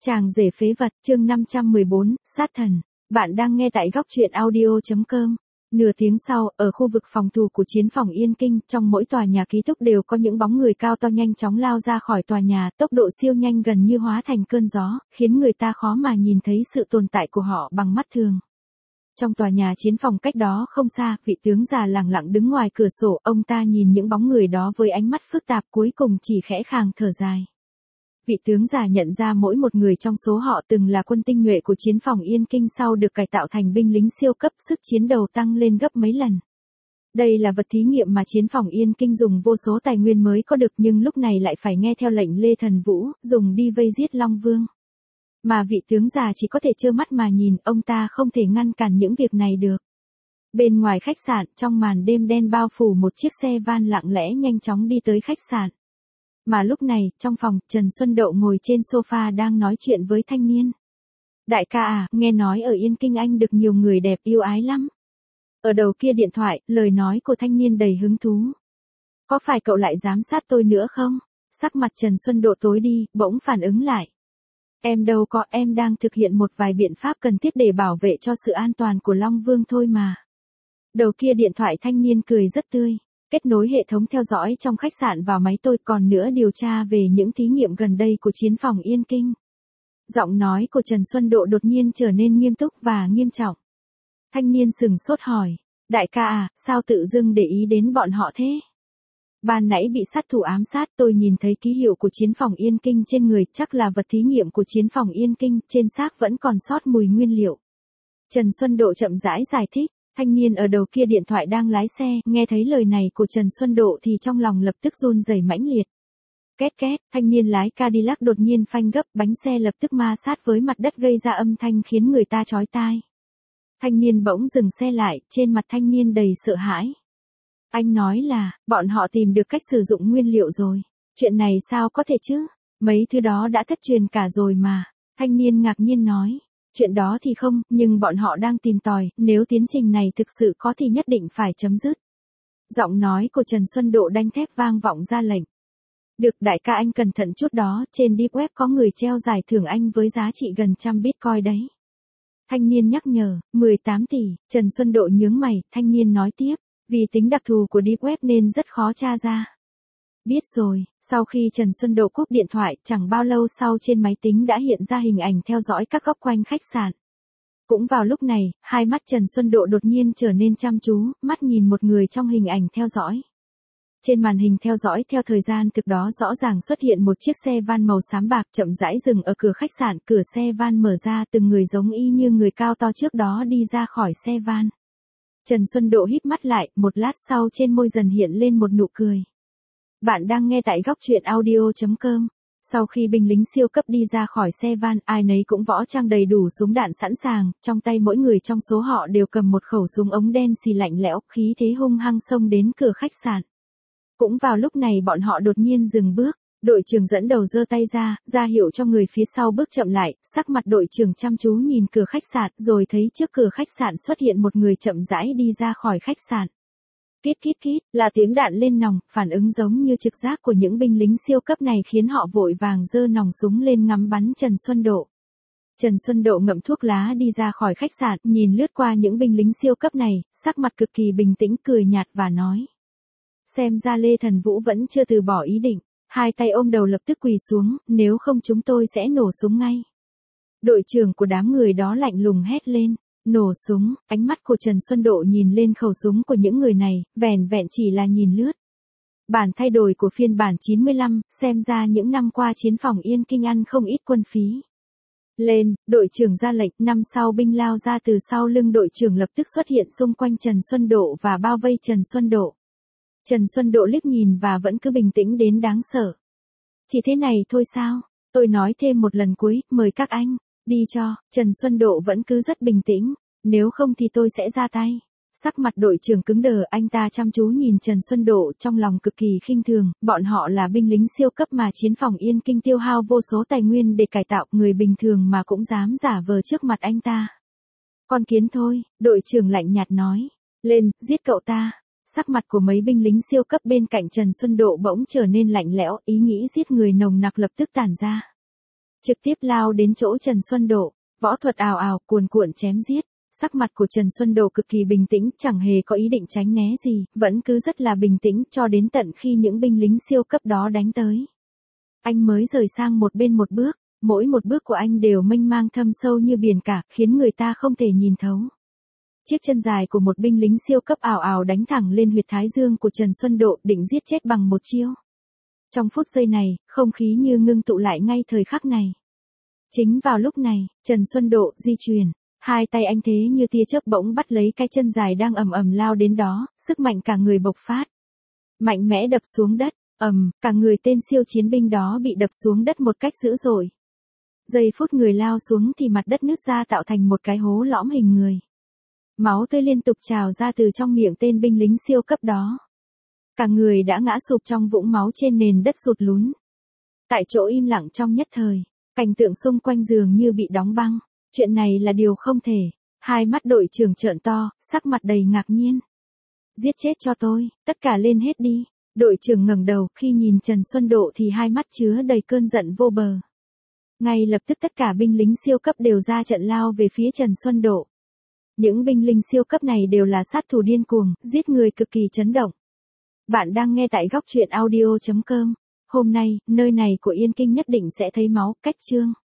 Chàng rể phế vật, chương 514, sát thần. Bạn đang nghe tại góc truyện audio.com. Nửa tiếng sau, ở khu vực phòng thủ của chiến phòng Yên Kinh, trong mỗi tòa nhà ký túc đều có những bóng người cao to nhanh chóng lao ra khỏi tòa nhà, tốc độ siêu nhanh gần như hóa thành cơn gió, khiến người ta khó mà nhìn thấy sự tồn tại của họ bằng mắt thường. Trong tòa nhà chiến phòng cách đó không xa, vị tướng già lẳng lặng đứng ngoài cửa sổ, ông ta nhìn những bóng người đó với ánh mắt phức tạp, cuối cùng chỉ khẽ khàng thở dài. Vị tướng già nhận ra mỗi một người trong số họ từng là quân tinh nhuệ của chiến phòng Yên Kinh sau được cải tạo thành binh lính siêu cấp, sức chiến đấu tăng lên gấp mấy lần. Đây là vật thí nghiệm mà chiến phòng Yên Kinh dùng vô số tài nguyên mới có được, nhưng lúc này lại phải nghe theo lệnh Lê Thần Vũ, dùng đi vây giết Long Vương. Mà vị tướng già chỉ có thể trơ mắt mà nhìn, ông ta không thể ngăn cản những việc này được. Bên ngoài khách sạn, trong màn đêm đen bao phủ, một chiếc xe van lặng lẽ nhanh chóng đi tới khách sạn. Mà lúc này, trong phòng, Trần Xuân Độ ngồi trên sofa đang nói chuyện với thanh niên. Đại ca à, nghe nói ở Yên Kinh anh được nhiều người đẹp yêu ái lắm. Ở đầu kia điện thoại, lời nói của thanh niên đầy hứng thú. Có phải cậu lại giám sát tôi nữa không? Sắc mặt Trần Xuân Độ tối đi, bỗng phản ứng lại. Em đâu có, em đang thực hiện một vài biện pháp cần thiết để bảo vệ cho sự an toàn của Long Vương thôi mà. Đầu kia điện thoại thanh niên cười rất tươi. Kết nối hệ thống theo dõi trong khách sạn vào máy tôi, còn nữa điều tra về những thí nghiệm gần đây của chiến phòng Yên Kinh. Giọng nói của Trần Xuân Độ đột nhiên trở nên nghiêm túc và nghiêm trọng. Thanh niên sừng sốt hỏi, đại ca à, sao tự dưng để ý đến bọn họ thế? Ban nãy bị sát thủ ám sát, tôi nhìn thấy ký hiệu của chiến phòng Yên Kinh trên người, chắc là vật thí nghiệm của chiến phòng Yên Kinh, trên xác vẫn còn sót mùi nguyên liệu. Trần Xuân Độ chậm rãi giải thích. Thanh niên ở đầu kia điện thoại đang lái xe, nghe thấy lời này của Trần Xuân Độ thì trong lòng lập tức run rẩy mãnh liệt. Két két, thanh niên lái Cadillac đột nhiên phanh gấp, bánh xe lập tức ma sát với mặt đất gây ra âm thanh khiến người ta chói tai. Thanh niên bỗng dừng xe lại, trên mặt thanh niên đầy sợ hãi. Anh nói là, bọn họ tìm được cách sử dụng nguyên liệu rồi. Chuyện này sao có thể chứ? Mấy thứ đó đã thất truyền cả rồi mà. Thanh niên ngạc nhiên nói. Chuyện đó thì không, nhưng bọn họ đang tìm tòi, nếu tiến trình này thực sự có thì nhất định phải chấm dứt. Giọng nói của Trần Xuân Độ đanh thép vang vọng ra lệnh. Được, đại ca anh cẩn thận chút đó, trên deep web có người treo giải thưởng anh với giá trị gần 100 Bitcoin đấy. Thanh niên nhắc nhở, 18 tỷ, Trần Xuân Độ nhướng mày, thanh niên nói tiếp, vì tính đặc thù của deep web nên rất khó tra ra. Biết rồi, sau khi Trần Xuân Độ cúp điện thoại, chẳng bao lâu sau trên máy tính đã hiện ra hình ảnh theo dõi các góc quanh khách sạn. Cũng vào lúc này, hai mắt Trần Xuân Độ đột nhiên trở nên chăm chú, mắt nhìn một người trong hình ảnh theo dõi. Trên màn hình theo dõi theo thời gian thực đó rõ ràng xuất hiện một chiếc xe van màu xám bạc chậm rãi dừng ở cửa khách sạn, cửa xe van mở ra, từng người giống y như người cao to trước đó đi ra khỏi xe van. Trần Xuân Độ híp mắt lại, một lát sau trên môi dần hiện lên một nụ cười. Bạn đang nghe tại góc truyện audio.com. Sau khi binh lính siêu cấp đi ra khỏi xe van, ai nấy cũng võ trang đầy đủ súng đạn sẵn sàng, trong tay mỗi người trong số họ đều cầm một khẩu súng ống đen xì lạnh lẽo, khí thế hung hăng xông đến cửa khách sạn. Cũng vào lúc này bọn họ đột nhiên dừng bước, đội trưởng dẫn đầu giơ tay ra hiệu cho người phía sau bước chậm lại, sắc mặt đội trưởng chăm chú nhìn cửa khách sạn, rồi thấy trước cửa khách sạn xuất hiện một người chậm rãi đi ra khỏi khách sạn. Kít kít kít, là tiếng đạn lên nòng, phản ứng giống như trực giác của những binh lính siêu cấp này khiến họ vội vàng giơ nòng súng lên ngắm bắn Trần Xuân Độ. Trần Xuân Độ ngậm thuốc lá đi ra khỏi khách sạn, nhìn lướt qua những binh lính siêu cấp này, sắc mặt cực kỳ bình tĩnh, cười nhạt và nói. Xem ra Lê Thần Vũ vẫn chưa từ bỏ ý định, hai tay ôm đầu lập tức quỳ xuống, nếu không chúng tôi sẽ nổ súng ngay. Đội trưởng của đám người đó lạnh lùng hét lên. Nổ súng, ánh mắt của Trần Xuân Độ nhìn lên khẩu súng của những người này, vẻn vẹn chỉ là nhìn lướt. Bản thay đổi của phiên bản 95, xem ra những năm qua chiến phòng Yên Kinh ăn không ít quân phí. Lên, đội trưởng ra lệnh, năm sau binh lao ra từ sau lưng đội trưởng lập tức xuất hiện xung quanh Trần Xuân Độ và bao vây Trần Xuân Độ. Trần Xuân Độ liếc nhìn và vẫn cứ bình tĩnh đến đáng sợ. Chỉ thế này thôi sao? Tôi nói thêm một lần cuối, mời các anh. Đi cho, Trần Xuân Độ vẫn cứ rất bình tĩnh, nếu không thì tôi sẽ ra tay. Sắc mặt đội trưởng cứng đờ, anh ta chăm chú nhìn Trần Xuân Độ trong lòng cực kỳ khinh thường, bọn họ là binh lính siêu cấp mà chiến phòng Yên Kinh tiêu hao vô số tài nguyên để cải tạo, người bình thường mà cũng dám giả vờ trước mặt anh ta. Con kiến thôi, đội trưởng lạnh nhạt nói, lên, giết cậu ta. Sắc mặt của mấy binh lính siêu cấp bên cạnh Trần Xuân Độ bỗng trở nên lạnh lẽo, ý nghĩ giết người nồng nặc lập tức tản ra. trực tiếp lao đến chỗ Trần Xuân Độ, võ thuật ào ào, cuồn cuộn chém giết. Sắc mặt của Trần Xuân Độ cực kỳ bình tĩnh, chẳng hề có ý định tránh né gì, vẫn cứ rất là bình tĩnh cho đến tận khi những binh lính siêu cấp đó đánh tới. Anh mới rời sang một bên một bước, mỗi một bước của anh đều mênh mang thâm sâu như biển cả, khiến người ta không thể nhìn thấu. Chiếc chân dài của một binh lính siêu cấp ào ào đánh thẳng lên huyệt thái dương của Trần Xuân Độ, định giết chết bằng một chiêu. Trong phút giây này, không khí như ngưng tụ lại ngay thời khắc này. Chính vào lúc này, Trần Xuân Độ di chuyển, hai tay anh thế như tia chớp bỗng bắt lấy cái chân dài đang ầm ầm lao đến đó, sức mạnh cả người bộc phát. Mạnh mẽ đập xuống đất, cả người tên siêu chiến binh đó bị đập xuống đất một cách dữ dội. Giây phút người lao xuống thì mặt đất nứt ra tạo thành một cái hố lõm hình người. Máu tươi liên tục trào ra từ trong miệng tên binh lính siêu cấp đó. Cả người đã ngã sụp trong vũng máu trên nền đất sụt lún. Tại chỗ im lặng trong nhất thời, cảnh tượng xung quanh dường như bị đóng băng. Chuyện này là điều không thể. Hai mắt đội trưởng trợn to, sắc mặt đầy ngạc nhiên. Giết chết cho tôi, tất cả lên hết đi. Đội trưởng ngẩng đầu, khi nhìn Trần Xuân Độ thì hai mắt chứa đầy cơn giận vô bờ. Ngay lập tức tất cả binh lính siêu cấp đều ra trận lao về phía Trần Xuân Độ. Những binh lính siêu cấp này đều là sát thủ điên cuồng, giết người cực kỳ chấn động. Bạn đang nghe tại góc truyện audio.com. Hôm nay, nơi này của Yên Kinh nhất định sẽ thấy máu, cách chương.